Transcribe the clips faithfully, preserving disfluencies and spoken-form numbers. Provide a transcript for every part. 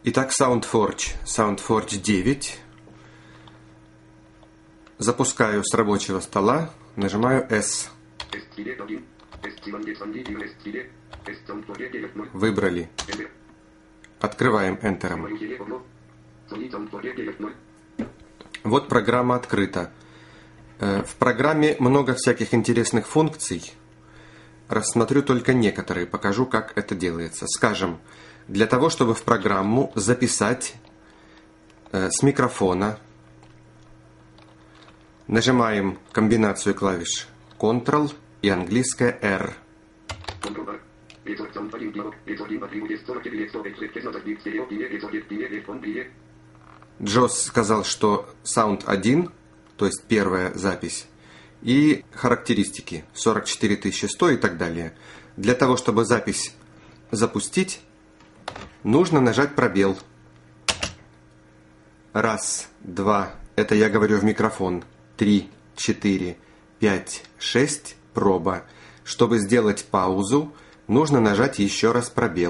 Итак, SoundForge. SoundForge девять. Запускаю с рабочего стола, нажимаю S. Выбрали. Открываем Enter. Вот программа открыта. В программе много всяких интересных функций. Рассмотрю только некоторые, покажу, как это делается. Скажем, для того, чтобы в программу записать э, с микрофона, нажимаем комбинацию клавиш Ctrl и английская R. Джос сказал, что Sound один, то есть первая запись, и характеристики сорок четыре тысячи сто и так далее. Для того, чтобы запись запустить, нужно нажать пробел. Раз, два, это я говорю в микрофон. Три, четыре, пять, шесть, проба. Чтобы сделать паузу, нужно нажать еще раз пробел.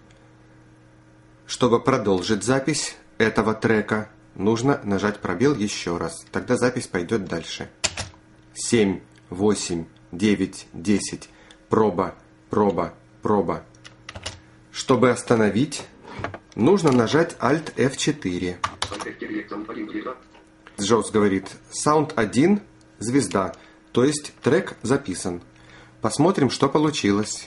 Чтобы продолжить запись этого трека, нужно нажать пробел еще раз. Тогда запись пойдет дальше. семь, восемь, девять, десять. Проба, проба, проба. Чтобы остановить, нужно нажать Alt эф четыре. Джоус говорит, Sound один, звезда, то есть трек записан. Посмотрим, что получилось.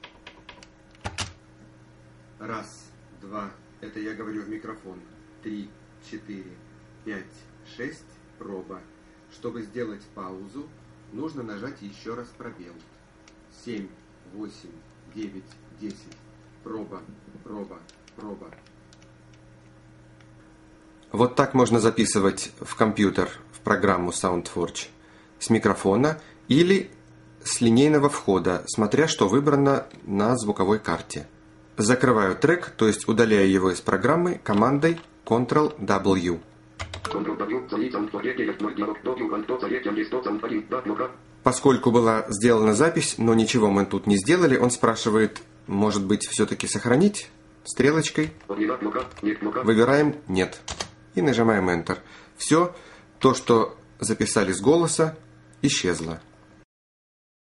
Раз, два, это я говорю в микрофон. Три, четыре, пять, шесть, проба. Чтобы сделать паузу, нужно нажать еще раз пробел. семь, восемь, девять, десять. Проба, проба, проба. Вот так можно записывать в компьютер, в программу SoundForge с микрофона или с линейного входа, смотря что выбрано на звуковой карте. Закрываю трек, то есть удаляю его из программы командой контрол дабл ю. Поскольку была сделана запись, но ничего мы тут не сделали, он спрашивает, может быть, все-таки сохранить? Стрелочкой. Выбираем «Нет». И нажимаем Enter. Все, то, что записали с голоса, исчезло.